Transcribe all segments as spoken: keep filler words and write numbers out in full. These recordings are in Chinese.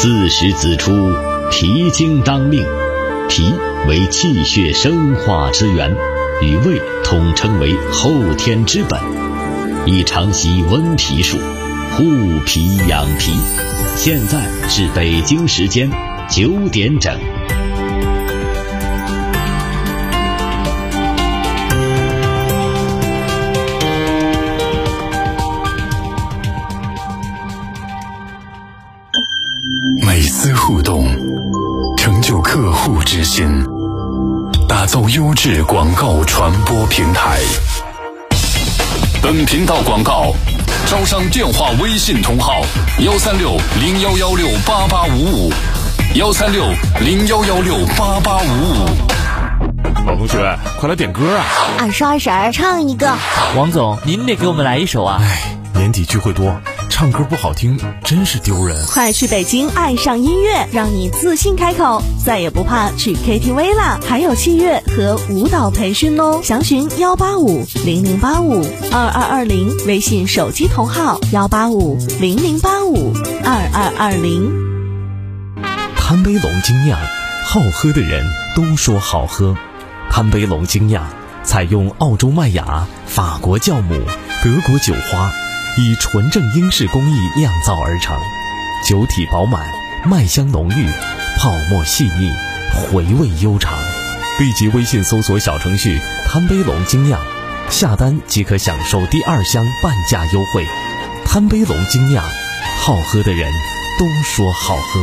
四时子出，脾经当令。脾为气血生化之源，与胃统称为后天之本，宜常习温脾术，护脾养脾。现在是北京时间九点整。 每丝互动，成就客户之心，打造优质广告传播平台。本频道广告招商电话微信同号幺三六零幺幺六八八五五幺三六零幺幺六八八五五。 老同学，快来点歌啊！ 二十二婶唱一个。 王总，您得给我们来一首啊！ 哎，年底聚会多，唱歌不好听真是丢人。 快去北京爱上音乐，让你自信开口，再也不怕去 K T V 啦！还有器乐和舞蹈培训哦，详询幺八五零零八五二二二零，微信手机同号幺八五零零八五二二二零。 潘杯龙精酿，好喝的人都说好喝。潘杯龙精酿采用澳洲麦芽、法国酵母、德国酒花，以纯正英式工艺酿造而成，酒体饱满，麦香浓郁，泡沫细腻，回味悠长。立即微信搜索小程序潘杯龙精酿，下单即可享受第二箱半价优惠。潘杯龙精酿，好喝的人都说好喝。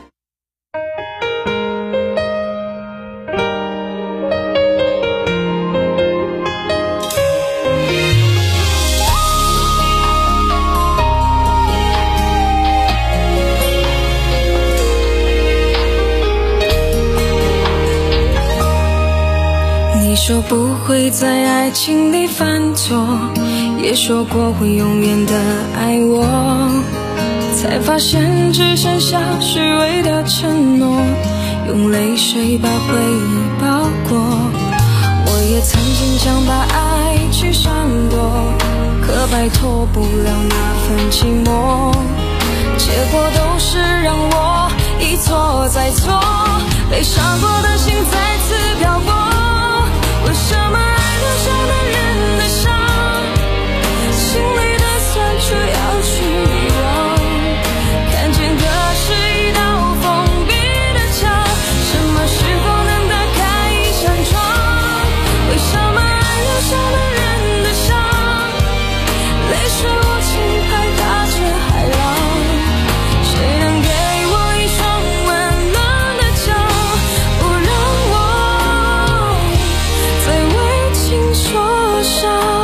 说不会在爱情里犯错，也说过会永远的爱我，才发现只剩下虚伪的承诺，用泪水把回忆包裹。我也曾经想把爱去闪躲，可摆脱不了那份寂寞，结果都是让我一错再错，被伤过的心再次漂泊。为什么爱留下的人的伤，心里的酸楚要去遗忘，看见的是一道封闭的墙，什么时候能打开一扇窗？为什么爱留下的人的伤，泪水无情拍打着海浪，谁能给我一双温暖的脚，不让我再为情受伤。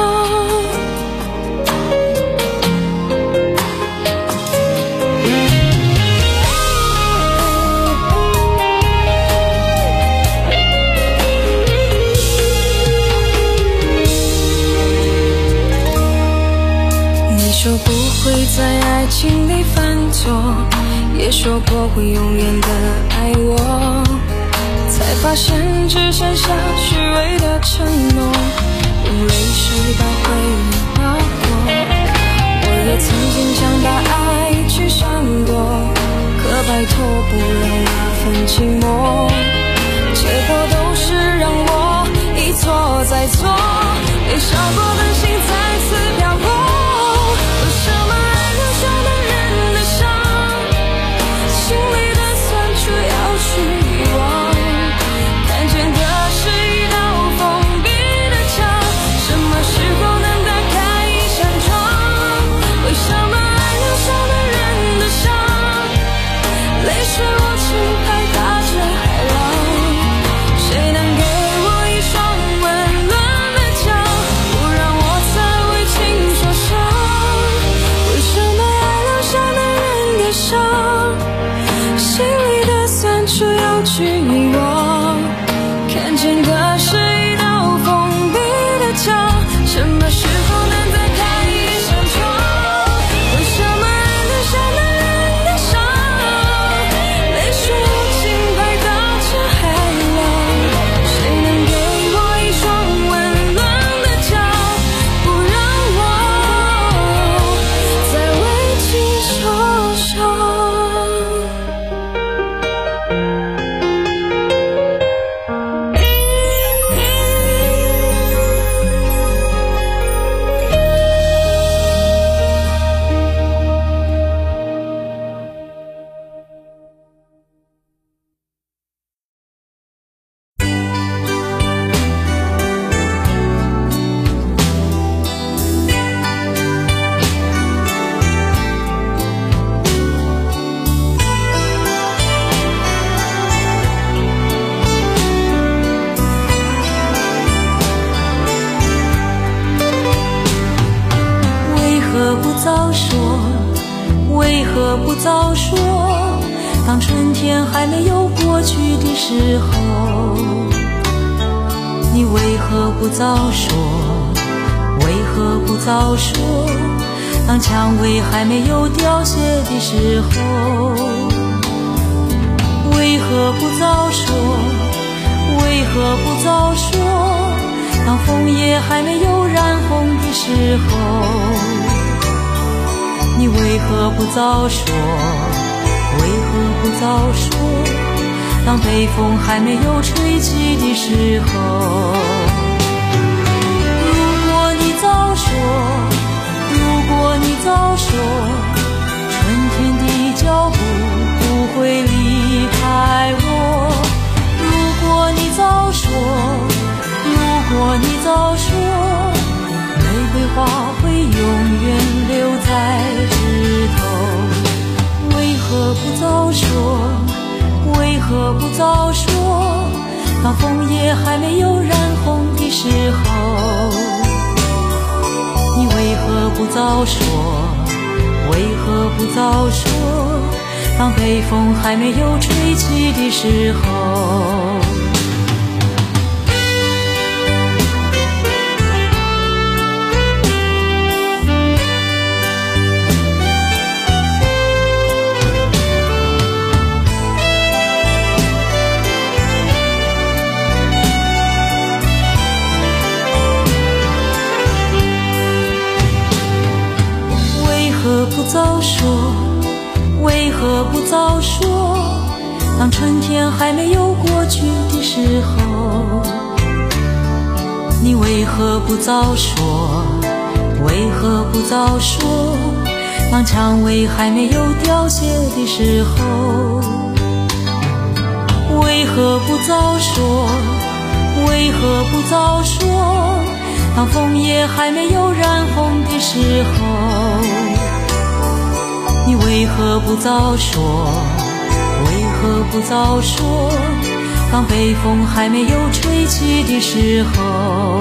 你说不会在爱情里犯错，也说过会永远的爱我，才发现只剩下虚伪的承诺，用泪水把回忆包裹。我也曾经想把爱去闪躲，可摆脱不了那份寂寞，结果都是让我一错再错，被伤过的心再次漂泊。为什么爱留下的人的伤，心里的酸楚要去遗忘，看见的是一道封闭的墙，什么时候能打开一扇窗？为什么爱留下的人的伤，泪水无情拍打着海浪，谁能给我一双温暖的脚，不让我何不早说？当春天还没有过去的时候，你为何不早说？为何不早说？当蔷薇还没有凋谢的时候，为何不早说？为何不早说？当枫叶还没有染红的时候，你为何不早说？为何不早说？当北风还没有吹起的时候，如果你早说，如果你早说，春天的脚步不会离开我。如果你早说，如果你早说，玫瑰花会永远留在枝头。为何不早说？为何不早说？当枫叶还没有染红的时候，你为何不早说？为何不早说？当北风还没有吹起的时候。为何不早说？为何不早说？当春天还没有过去的时候，你为何不早说？为何不早说？当蔷薇还没有凋谢的时候，为何不早说？为何不早说？当枫叶还没有染红的时候，你为何不早说？为何不早说？当北风还没有吹起的时候，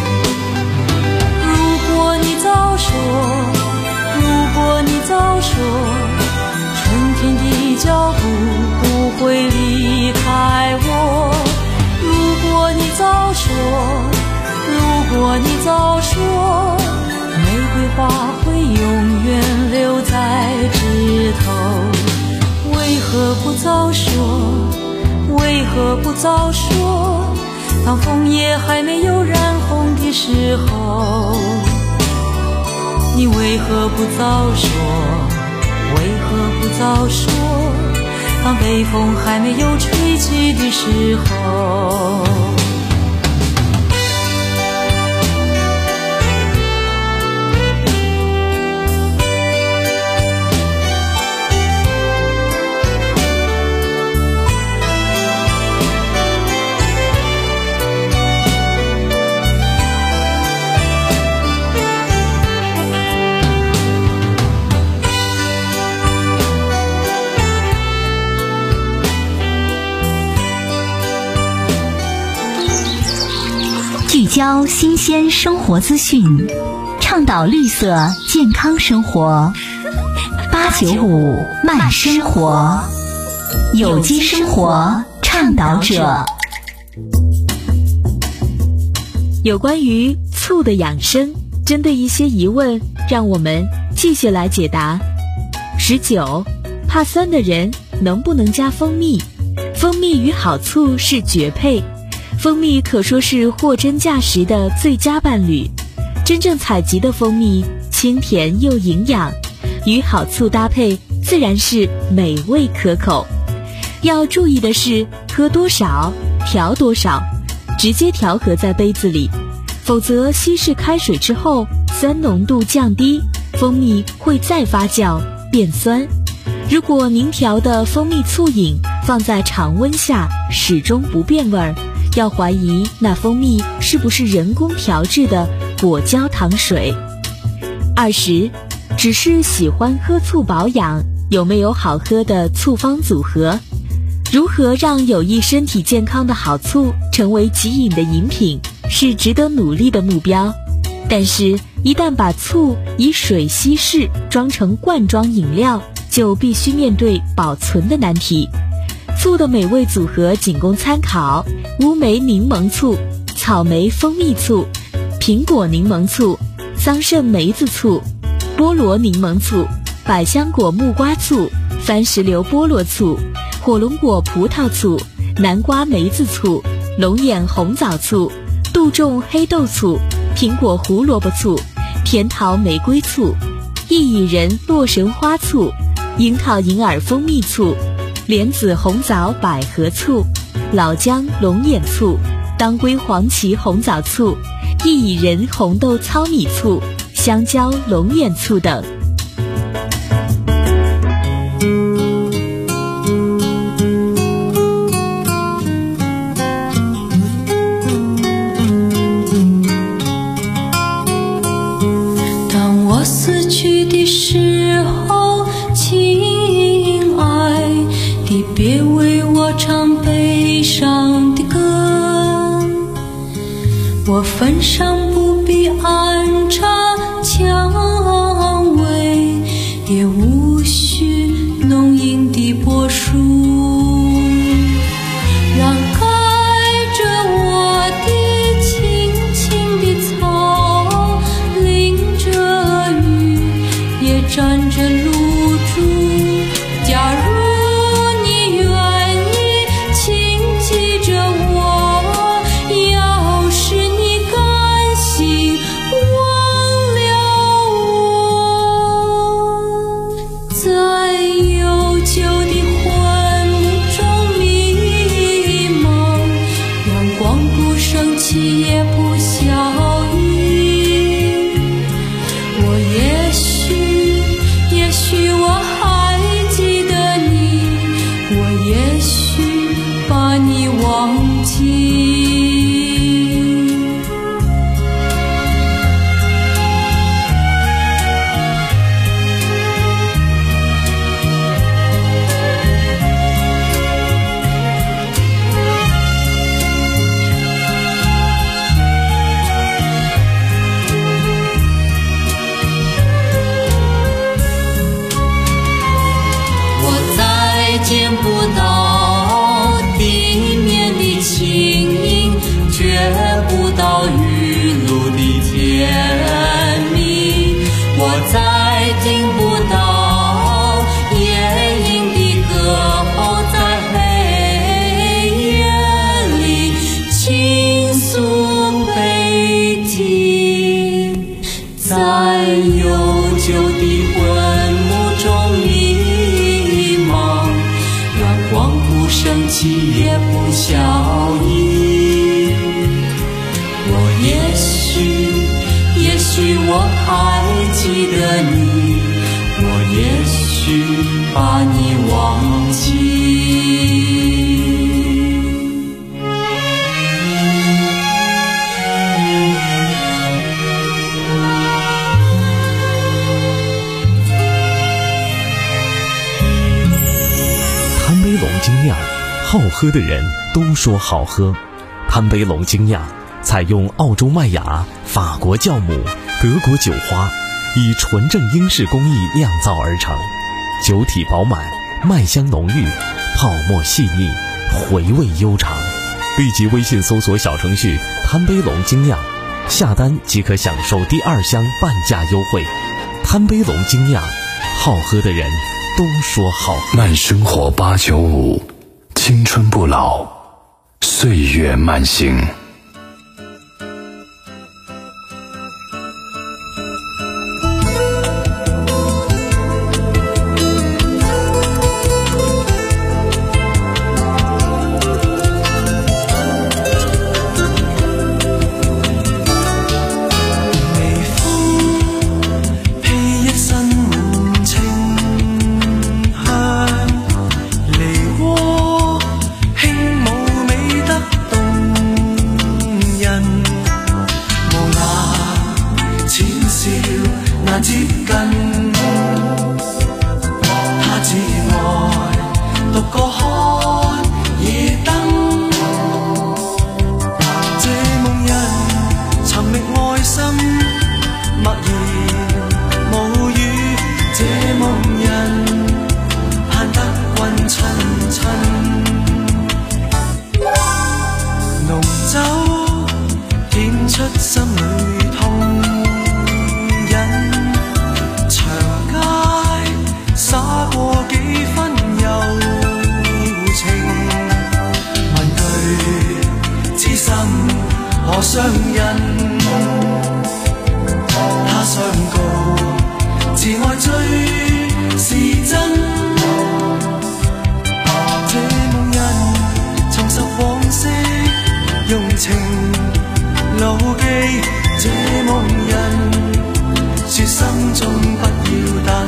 如果你早说，如果你早说，春天的脚步不会离开我。如果你早说，如果你早说，玫瑰花会永远留在枝头。为何不早说？为何不早说？当枫叶还没有染红的时候，你为何不早说？为何不早说？当北风还没有吹起的时候。 聚焦新鲜生活资讯，倡导绿色健康生活。八九五慢生活，有机生活倡导者。 有关于醋的养生，针对一些疑问，让我们继续来解答。十九，怕酸的人能不能加蜂蜜？蜂蜜与好醋是绝配。蜂蜜可说是货真价实的最佳伴侣，真正采集的蜂蜜清甜又营养，与好醋搭配自然是美味可口。要注意的是，喝多少调多少，直接调和在杯子里，否则稀释开水之后，酸浓度降低，蜂蜜会再发酵变酸。如果您调的蜂蜜醋饮放在常温下始终不变味儿，要怀疑那蜂蜜是不是人工调制的果胶糖水。二十，只是喜欢喝醋保养，有没有好喝的醋方组合？如何让有益身体健康的好醋成为即饮的饮品，是值得努力的目标。但是，一旦把醋以水稀释，装成罐装饮料， 就必须面对保存的难题。醋的美味组合仅供参考：乌梅柠檬醋、草莓蜂蜜醋、苹果柠檬醋、桑葚梅子醋、菠萝柠檬醋、百香果木瓜醋、番石榴菠萝醋、火龙果葡萄醋、南瓜梅子醋、龙眼红枣醋、杜仲黑豆醋、苹果胡萝卜醋、甜桃玫瑰醋、薏苡仁洛神花醋、樱桃银耳蜂蜜醋、莲子红枣百合醋、老姜龙眼醋、当归黄芪红枣醋、薏苡仁红豆糙米醋、香蕉龙眼醋等。 当我死去的时候，亲爱的，别为我唱悲伤的歌，我坟上不必安插蔷薇，也无需浓荫的柏树，让盖着我的青青的草，淋着雨也沾着露珠。假如你愿意请记着我，要是你甘心忘了我，在悠久的昏幕中迷茫，阳光不升起也不消翳，我也许也许我还记得你，我也许把你忘记。我再见不到地面的轻盈，觉不到雨露的甜蜜，我再听不到夜莺的歌喉，在黑夜里倾诉悲啼，在悠久的昏幕中迷茫，阳光不升起也不消翳，我也许也许我还记得你，我也许把你忘记。 贪杯龙精酿，好喝的人都说好喝。贪杯龙精酿采用澳洲麦芽、法国酵母、德国酒花，以纯正英式工艺酿造而成，酒体饱满，麦香浓郁，泡沫细腻，回味悠长。立即微信搜索小程序贪杯龙精酿，下单即可享受第二箱半价优惠。贪杯龙精酿，好喝的人都说好喝。 慢生活八九五，青春不老，岁月慢行。 默然無語，這夢人自愛最是真。這夢人重拾往昔用情牢記，這夢人說心中不要等，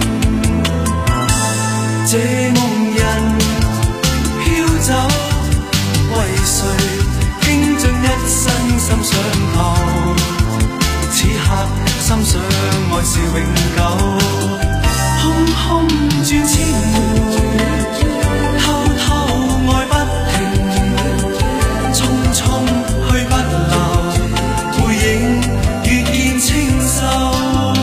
這夢人飄走，為誰傾盡一生心上頭？此刻心想愛是永久，空空轉千回，偷偷愛不停，匆匆去不留，背影越見清秀。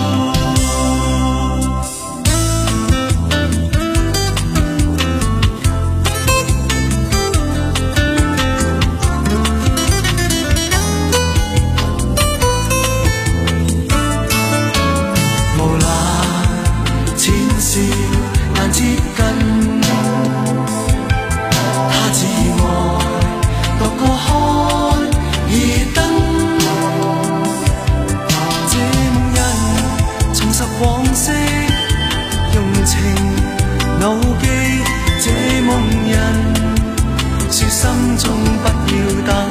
難接近，他只愛獨個看夜燈。這夢人重拾往昔用情牢記，這夢人說心中不要等，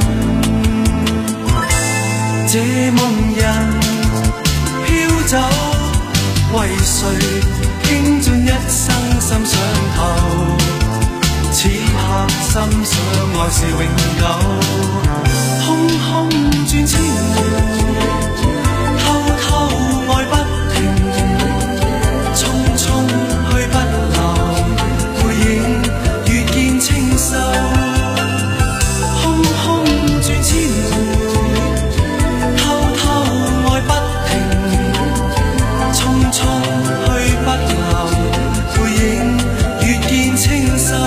這夢人飄走，為誰傾盡一生心上頭？此刻心想愛是永久，空空轉千回，偷偷愛不停，匆匆去不留，背影越見清秀，空空轉千回，偷偷愛不停，匆匆去不留，背影越見清秀。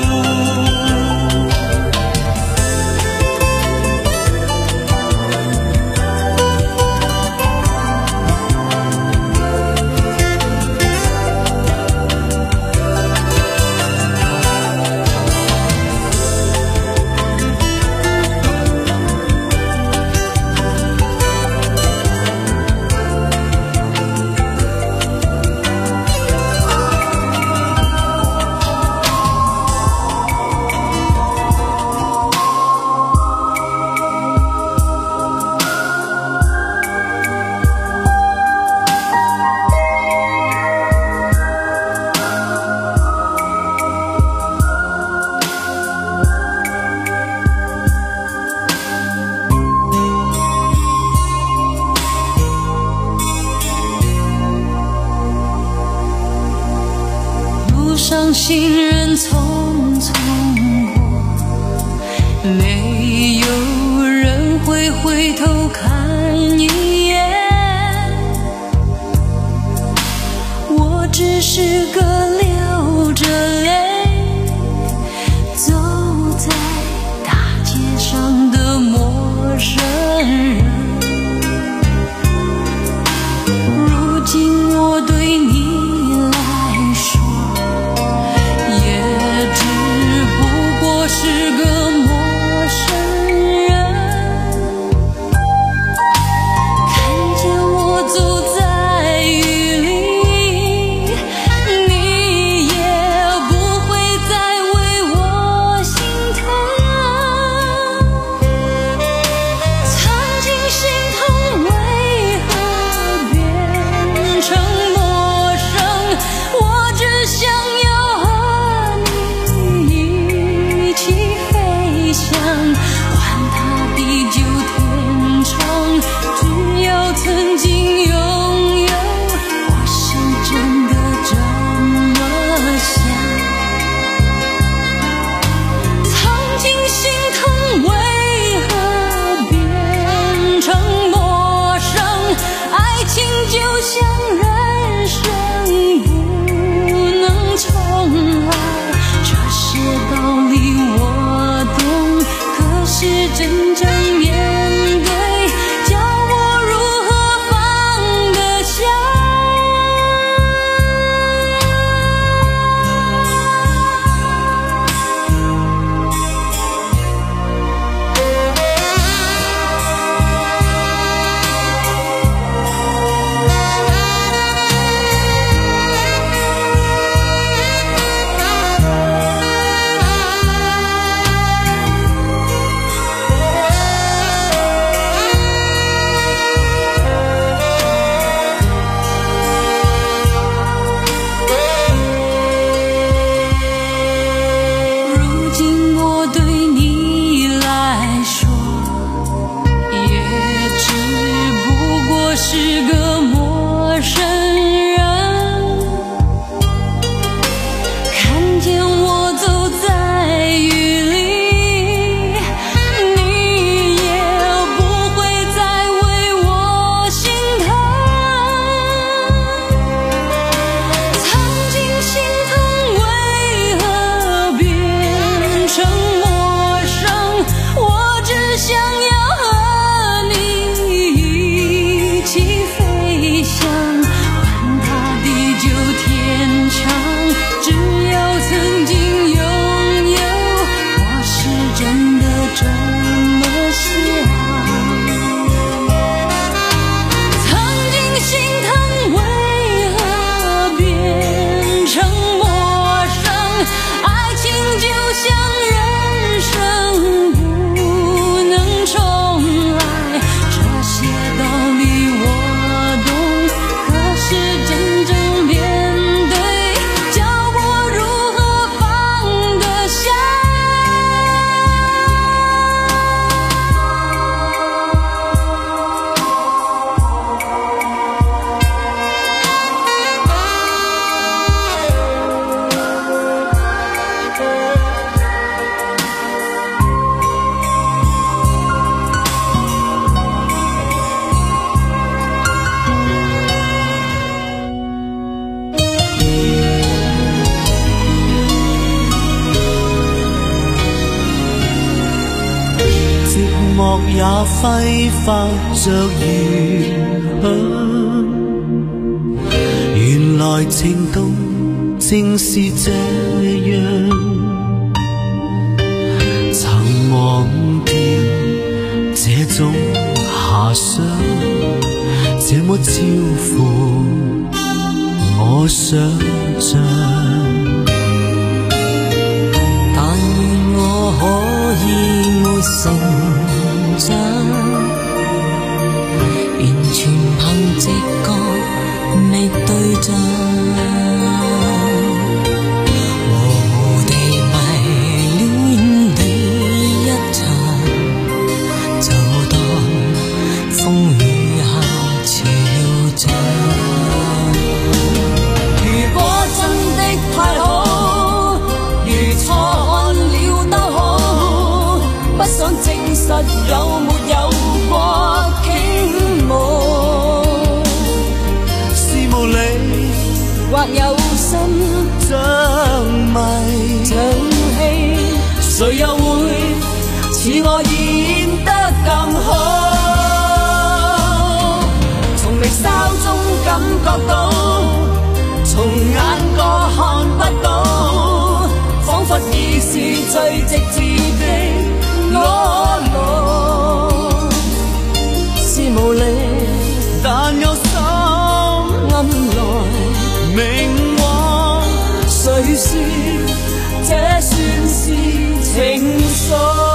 上行人匆匆过，没有人会回头看一眼，我只是个流着泪走在大街上的陌生人。如今我对你是个陌生人，看见我走在雨里，你那揮發着餘香。原來情動正是這樣，曾忘掉這種遐想，這麼超乎我想象。 但願我可以沒成長，完全憑直覺覓對象，和無地迷戀你一場，就當風雨下潮漲。如果真的太好，如錯看了都好，不想證實有沒有過傾慕，是無理或有心像迷像戲，誰又會似我演得更好？從眉梢中感覺到，從眼角看不到，彷彿已是最直接的裸露，是無力但有心暗來明往，誰說這算是情愫？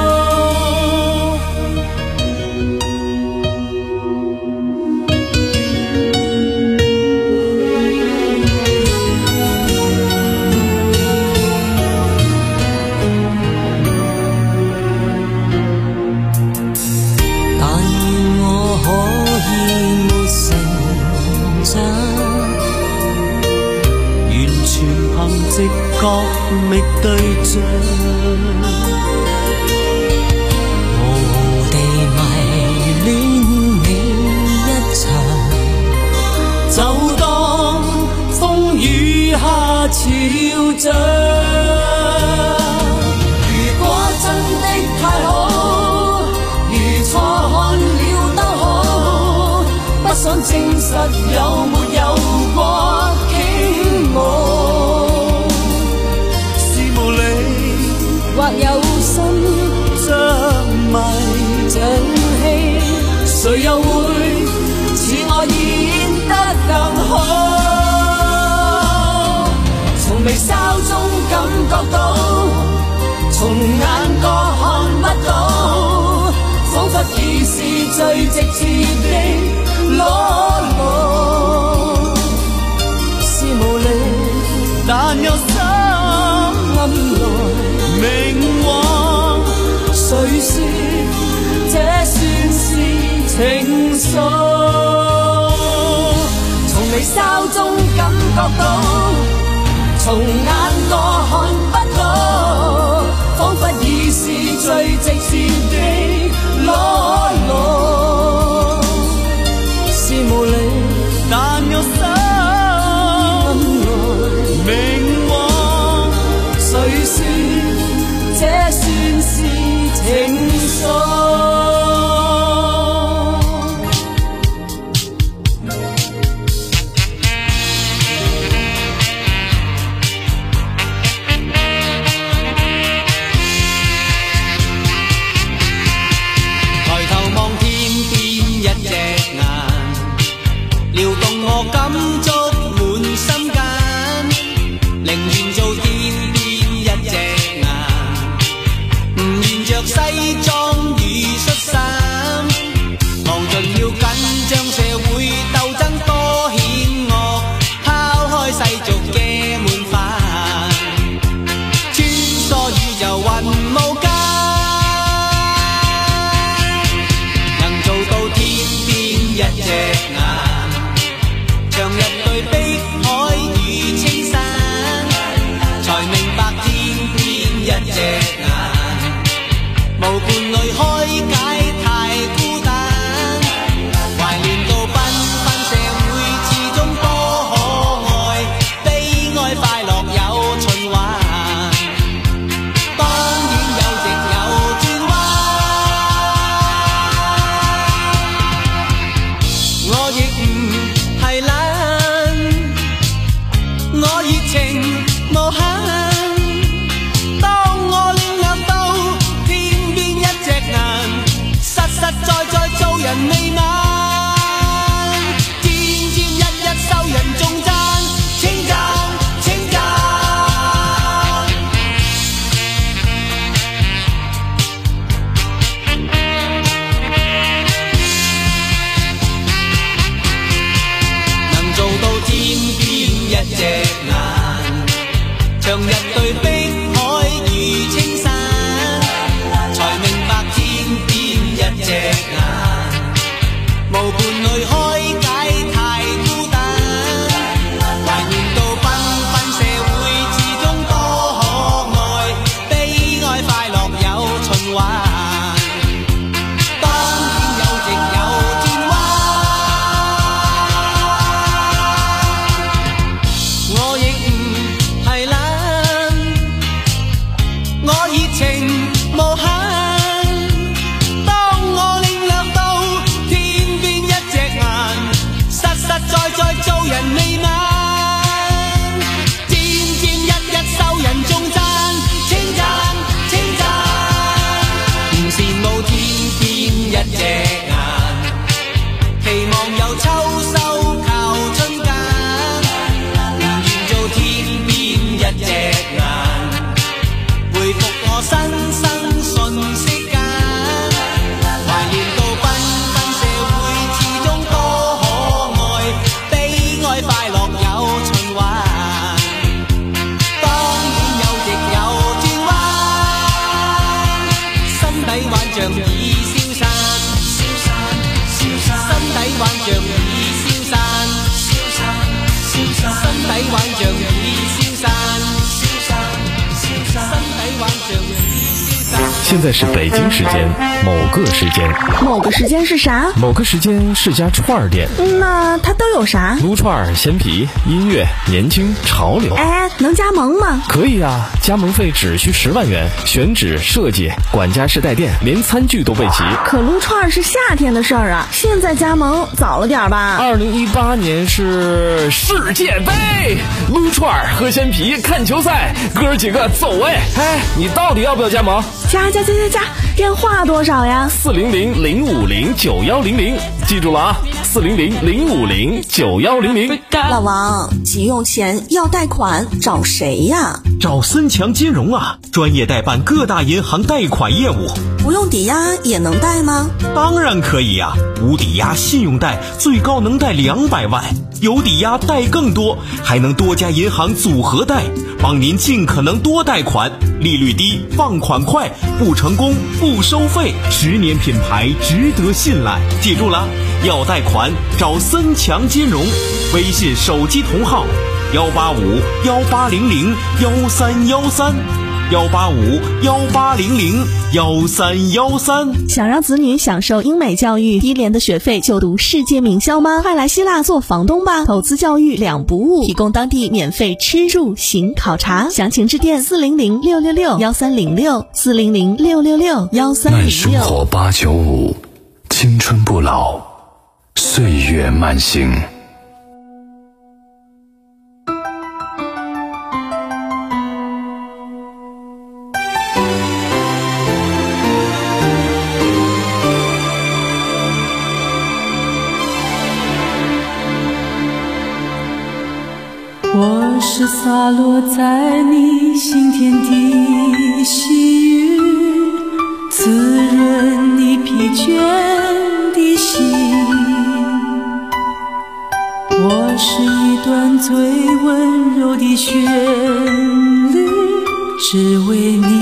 直覺覓對象，無地迷戀你一場，就當風雨下潮漲。如果真的太好，如錯看了都好，不想證實有沒有過傾慕，或有心像迷像戲，誰又會似我演得更好？從眉梢中感覺到，從眼角看不到，彷彿已是最直接的裸露，是無力但有心暗來明往，誰說這算是情愫？從眉梢中感覺到，從眼角看不到，彷彿已是最直接的裸露，是無力但有心暗來明往，誰說這算是情愫？抬頭望天身體玩像已消散，身體玩像已消散。 现在是北京时间某个时间， 某个时间是啥？ 某个时间是家串儿店。 那它都有啥？ 撸串、鲜皮、音乐、年轻、潮流。 哎，能加盟吗？ 可以啊，加盟费只需十万元，选址、设计、管家式带电，连餐具都备齐。 可撸串是夏天的事儿啊，现在加盟早了点吧？ 二零一八年是世界杯，撸串、喝鲜皮、看球赛，哥儿几个走哎！哎，你到底要不要加盟？ 加加加加加，电话多少呀？ 四零零零五零九幺零零，记住了啊，四零零零五零九幺零零。 老王，急用钱要贷款，找谁呀？ 找森强金融啊，专业代办各大银行贷款业务。 不用抵押也能贷吗？ 当然可以呀、啊，无抵押信用贷最高能贷两百万，有抵押贷更多，还能多家银行组合贷，帮您尽可能多贷款，利率低，放款快，不成功不收费，十年品牌值得信赖。记住了，要贷款找森强金融，微信手机同号幺八五幺八零零幺三幺三。幺八五幺八零零幺三幺三。 想让子女享受英美教育，低廉的学费就读世界名校吗？快来希腊做房东吧！投资教育两不误，提供当地免费吃住行考察，详情致电四零零六六六幺三零六四零零六六六幺三零六。 慢生活八九五，青春不老，岁月慢行。 我是洒落在你心田的细雨，滋润你疲倦的心。我是一段最温柔的旋律，只为你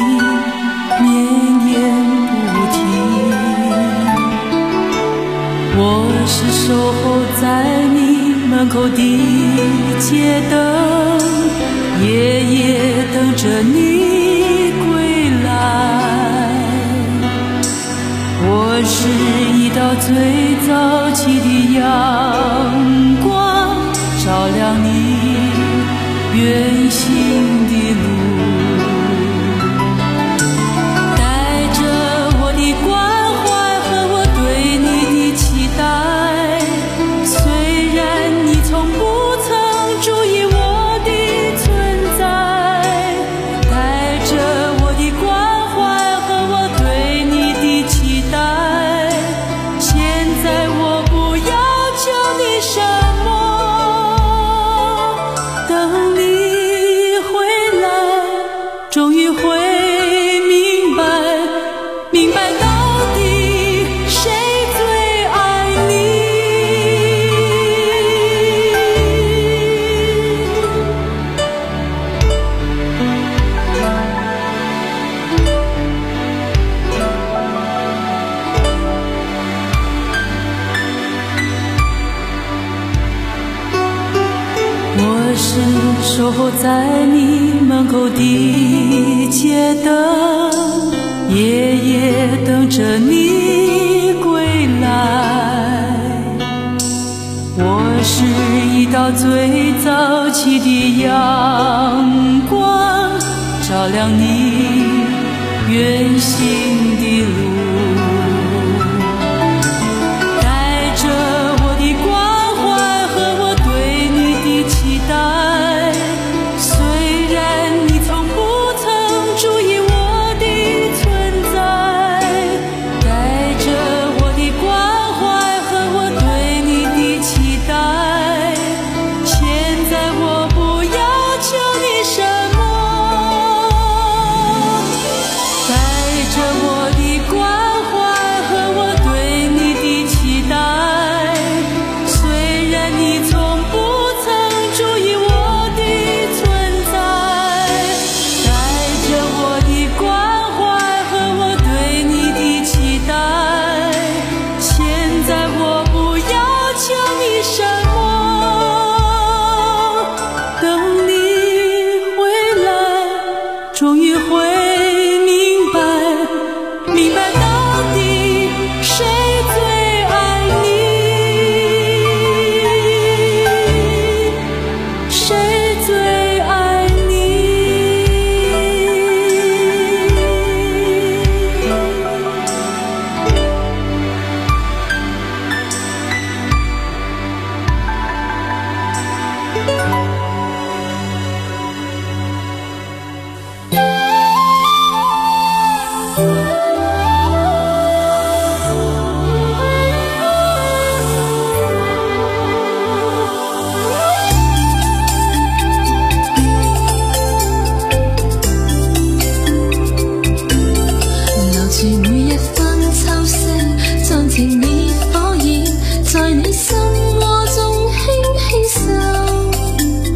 绵延不停。我是守候在你门口的街灯，夜夜等着你归来。我是一道最早起的阳光，照亮你远行的路。带着我的关怀和我对你的期待，虽然你从不注意我的存在，带着我的关怀和我对你的期待。现在我不要求你什么，等你回来，终于会明白，明白到底谁最爱你。我是守候在你门口的街灯，夜夜等着你归来。我是一道最早起的阳光，照亮你远行的路。我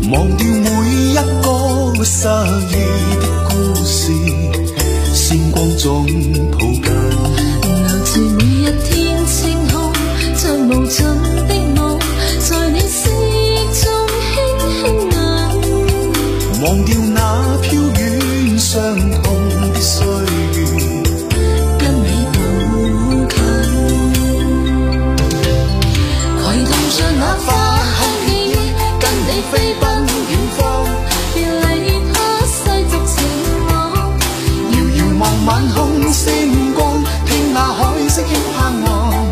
忘掉每一個失意的故事，星光中抱緊。 留住每一天晴空，像無盡的夢，在你思憶中輕輕吻。 忘掉那飄遠傷痛的歲月， 跟你步近，攜動着那花香記憶，跟你飛奔遠方，別離他世俗情網。 遙遙望晚空星光，聽那海聲輕拍岸。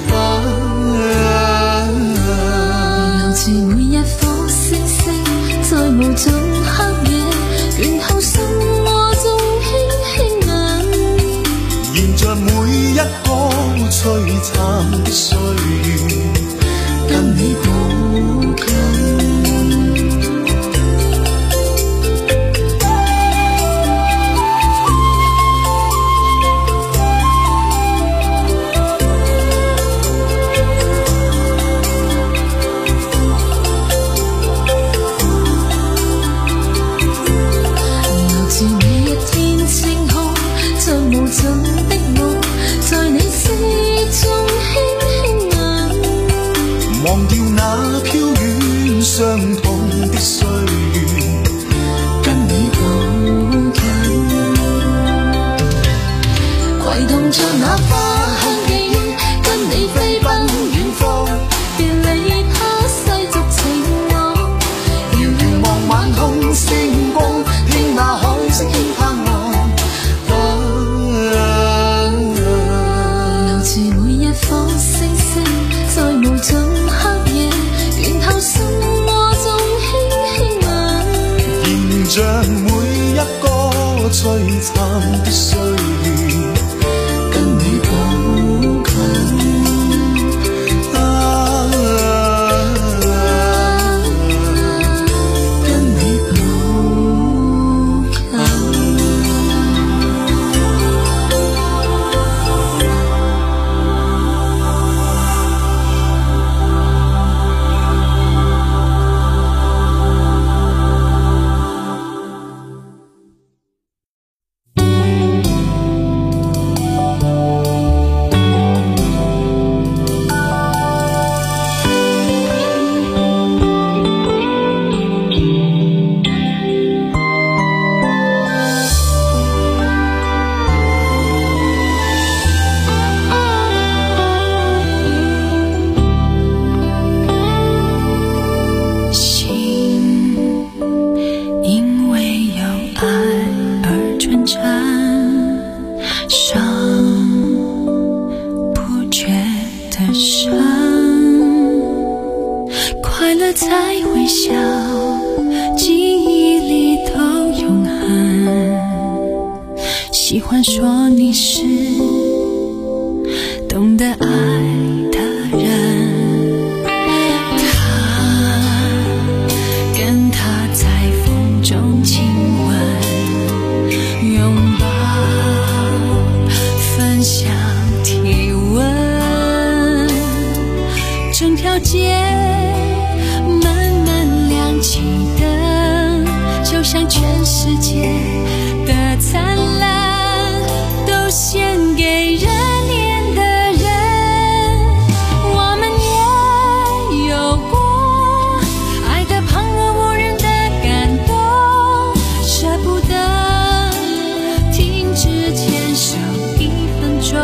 留住每一顆星星，在無盡黑夜，倦透心窩中輕輕吻。 沿着每一個璀璨的歲月，跟你步近。忘掉那飄遠傷痛的歲月， 跟你步近，攜動着那花香記憶，跟你飛奔遠方，別離他世俗情網。 遙遙望晚空星光，聽那海聲輕拍岸。 留住每一顆星星，在無盡心窩中輕輕吻， 沿着每一個璀璨的歲月，跟你步近。啊跟你步近。 在微笑，记忆里都永恒。喜欢说你是懂得爱的人，他跟他在风中亲吻，拥抱，分享体温，整条街起灯，就像全世界的灿烂都献给热恋的人。我们也有过爱得旁若无人的感动，舍不得停止牵手一分钟。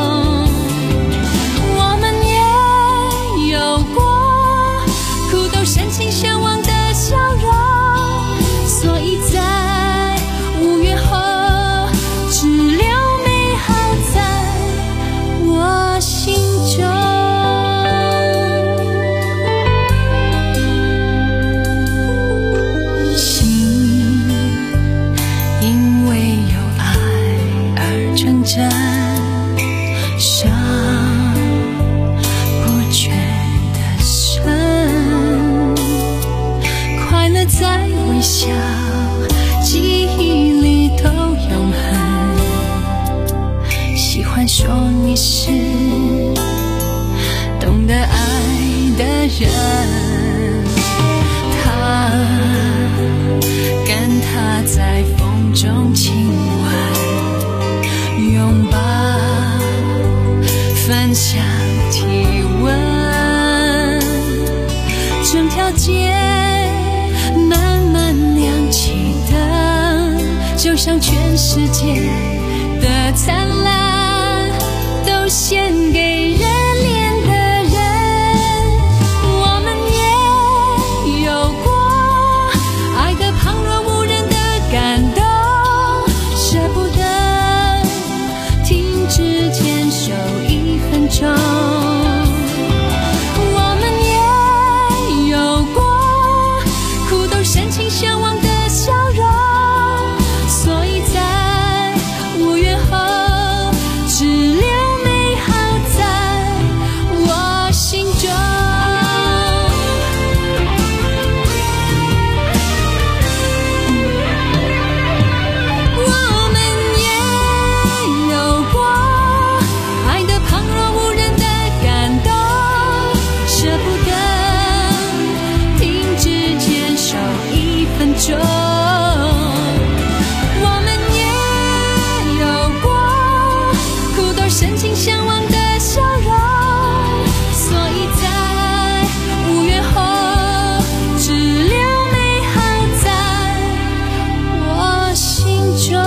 我们也有过苦斗深情向往的笑容，所以在五月后只留美好在我心中。心因为有爱而成真，伤不觉得深，快乐在微笑，记忆里都永恒。喜欢说你是懂得爱的人，他世界的灿烂都献给热恋的人。我们也有过爱得旁若无人的感动，舍不得停止牵手一分钟。我们也有过苦斗深情相望的笑容，所以在无缘后只留美好在我心中。我们也有过爱得旁若无人的感动，舍不得停止牵手一分钟。我们也有过苦斗深情相望的笑容，所以在无缘后只留美好在我心中。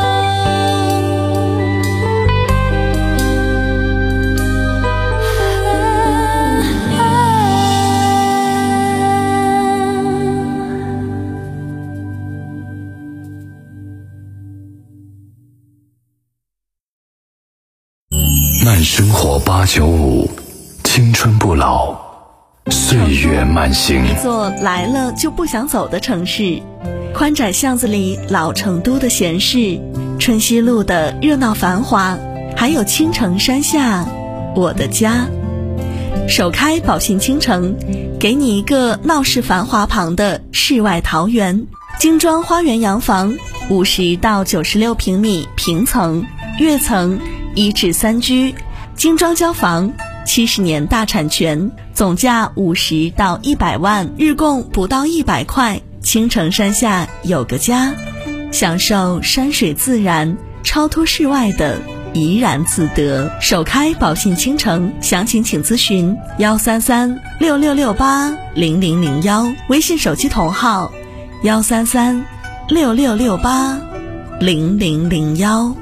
慢生活八九五，青春不老，岁月慢行。 一座来了就不想走的城市，宽窄巷子里老成都的闲适，春熙路的热闹繁华，还有青城山下我的家。首开宝信倾城，给你一个闹市繁华旁的世外桃源。精装花园洋房，五十到九十六平米平层，跃层一至三居，精装交房，七十年大产权，总价五十到一百万，日供不到一百块。青城山下有个家，享受山水自然，超脱世外的怡然自得。首开宝信倾城，详情请咨询幺三三六六六八零零零幺，微信手机同号幺三三六六六八零零零幺。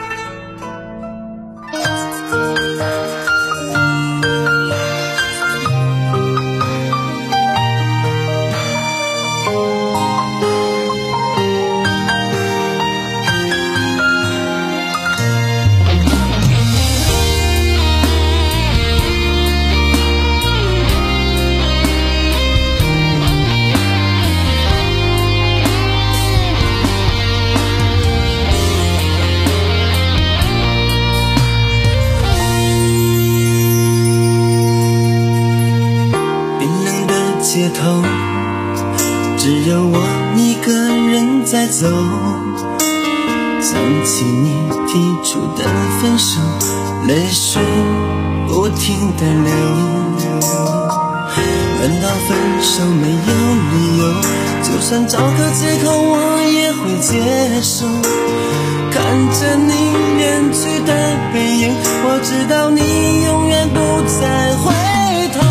街头只有我一个人在走，想起你提出的分手，泪水不停地流。难道分手没有理由？就算找个借口我也会接受。看着你远去的背影，我知道你永远不再回头。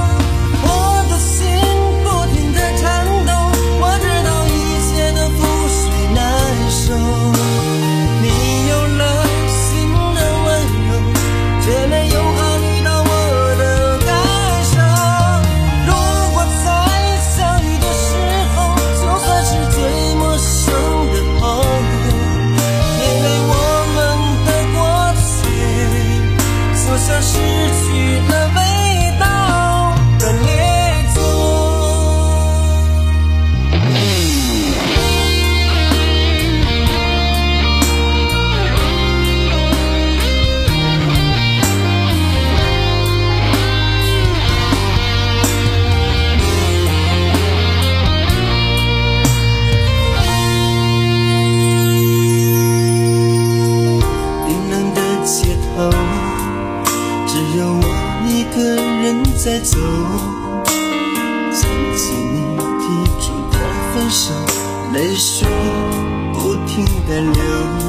在走，想起你提出的分手，泪水不停地流。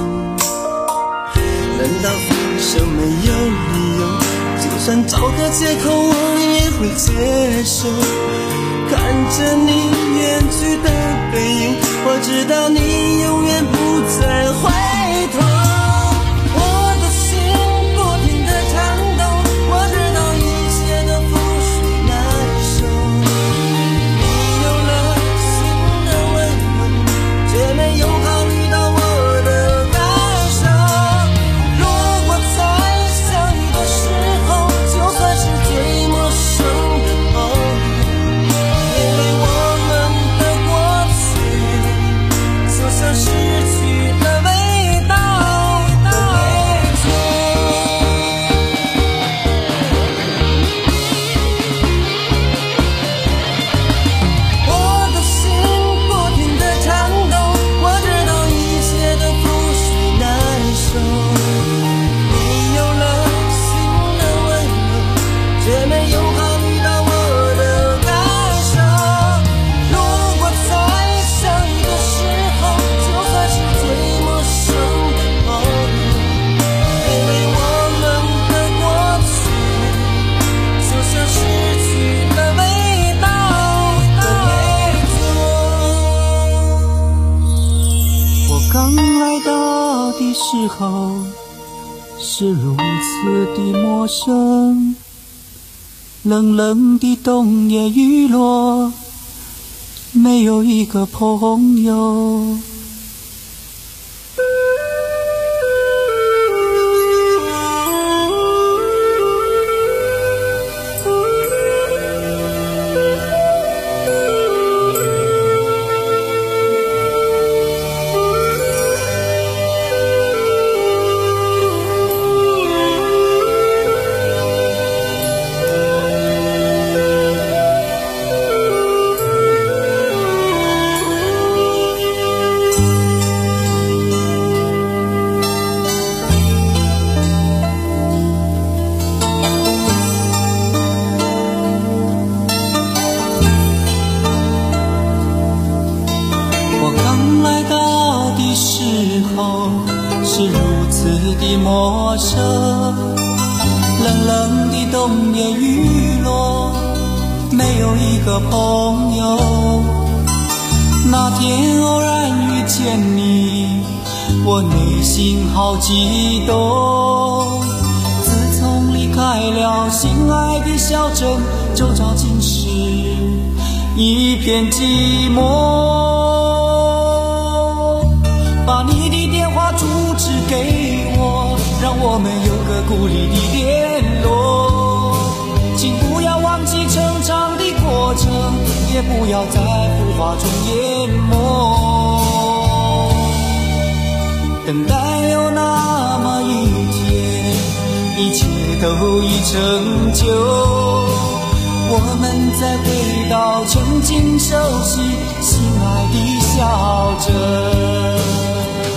难道分手没有理由？就算找个借口我也会接受。看着你远去的背影，我知道你永远不再回的时候是如此的陌生，冷冷的冬夜雨落，没有一个朋友。是如此的陌生，冷冷的冬夜雨落，没有一个朋友。那天偶然遇见你，我内心好激动。自从离开了心爱的小镇，周遭尽是一片寂寞。把你的电话住址给我，让我们有个故里的联络。请不要忘记成长的过程，也不要在浮华中淹没。等待有那么一天，一切都已成就，我们再回到曾经熟悉心爱的小镇。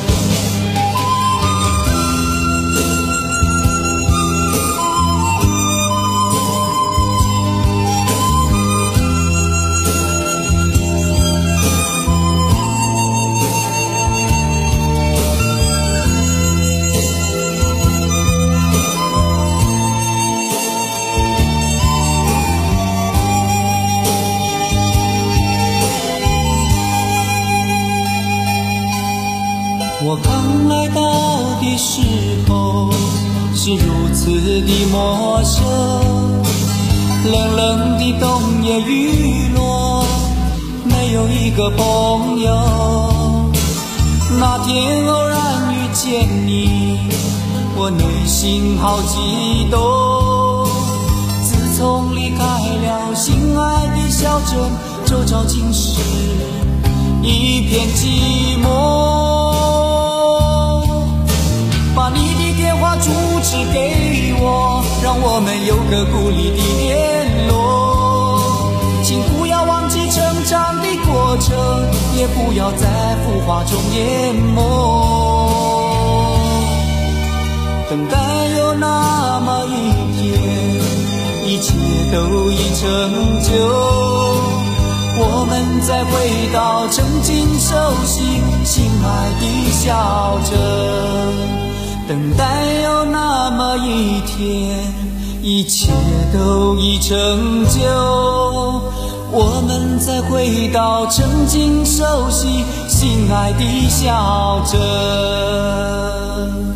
我刚来到的时候是如此的陌生，冷冷的冬夜雨落，没有一个朋友。那天偶然遇见你，我内心好激动。自从离开了心爱的小镇，周遭尽是一片寂寞。把你的电话住址给我，让我们有个故里的联络。请不要忘记成长的过程，也不要在浮华中淹没。等待有那么一天，一切都已成就，我们再回到曾经熟悉心爱的小镇。等待有那么一天，一切都已成就，我们再回到曾经熟悉心爱的小镇。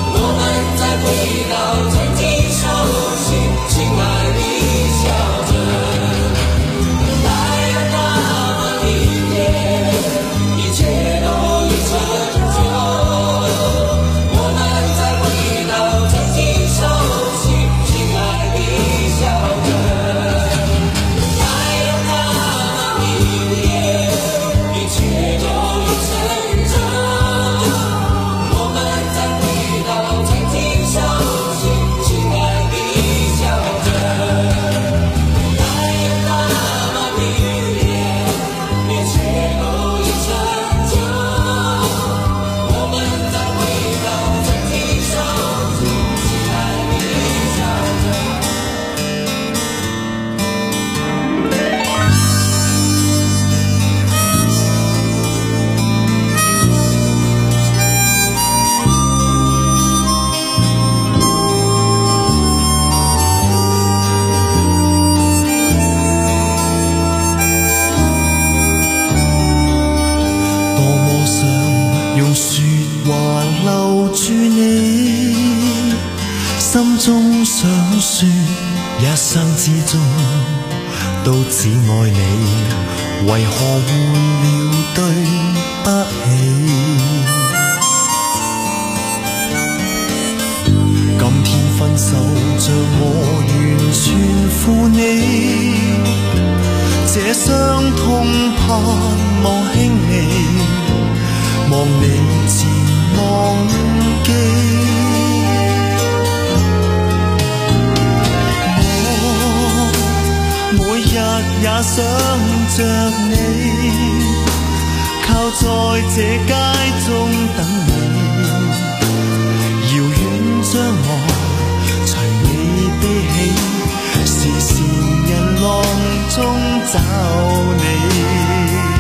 回到曾经熟悉心爱的小镇。 心中想說，一生之中都只愛你，為何換了對不起？今天分手像我完全負你，這傷痛盼望輕微，望你漸忘記。我每日也想着你，靠在這街中等你，遙遠將我隨你悲喜，時時人浪中找你。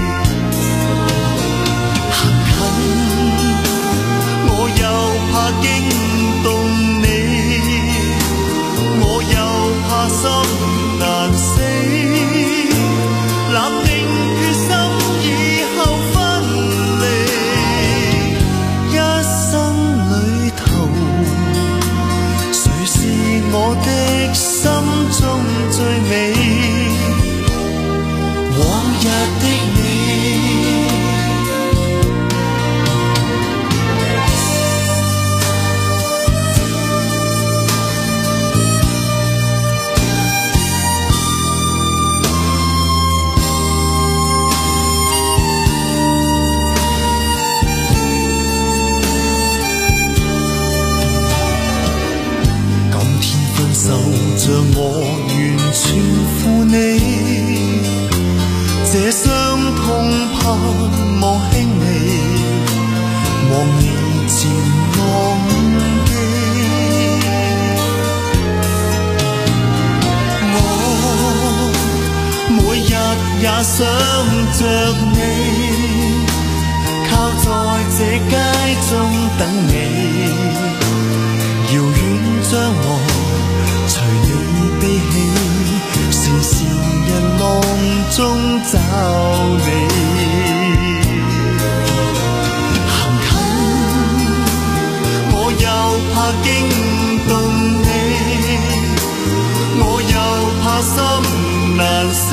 行近我又怕驚動你，我又怕心難死，立定決心以後分離，一生裡頭誰是我的心中最美，往日的你。像我完全負你，這傷痛盼望輕微，望你漸忘記。我每日也想着你，靠在這街中等你，遙遠將我隨你悲喜，時時人浪中找你。行近我又怕驚動你，我又怕心難死，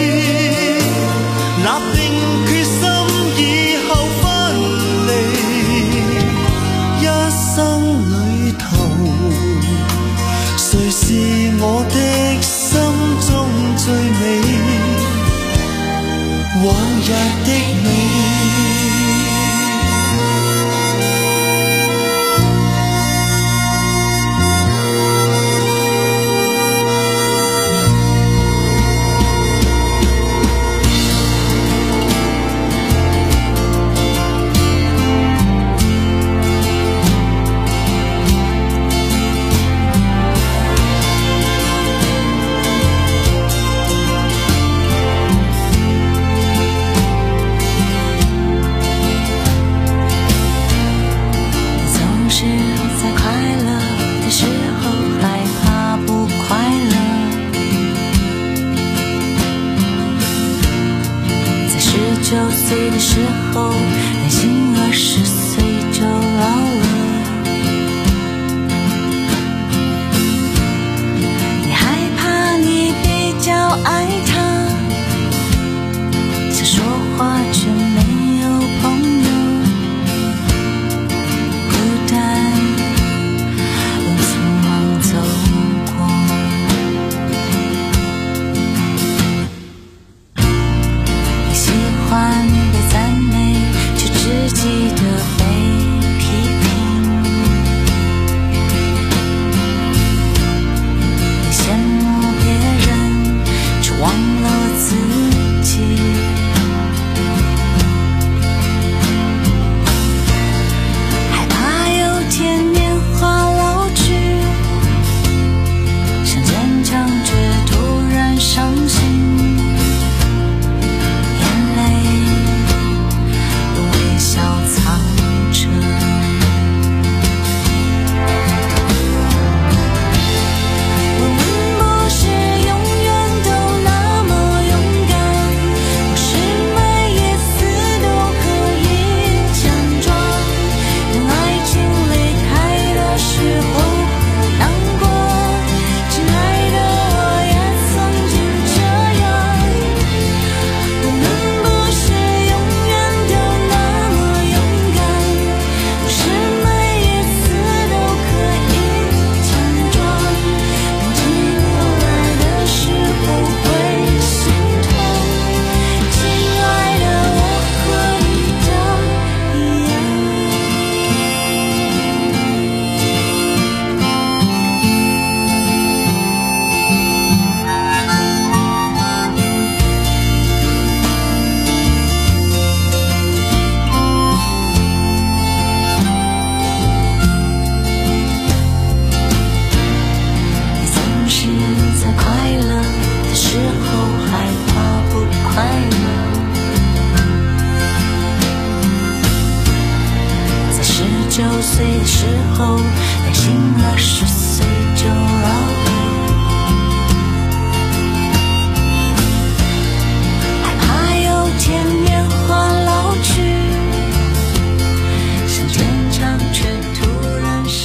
立定決心以後分離，一生裡頭誰是我的心中最美，往日的你。 九岁的时候，担心二十岁就老了。你害怕你比较爱他，想说话却没有朋友，孤单用匆忙走过。你喜欢被赞美，却岁的时候，担心了什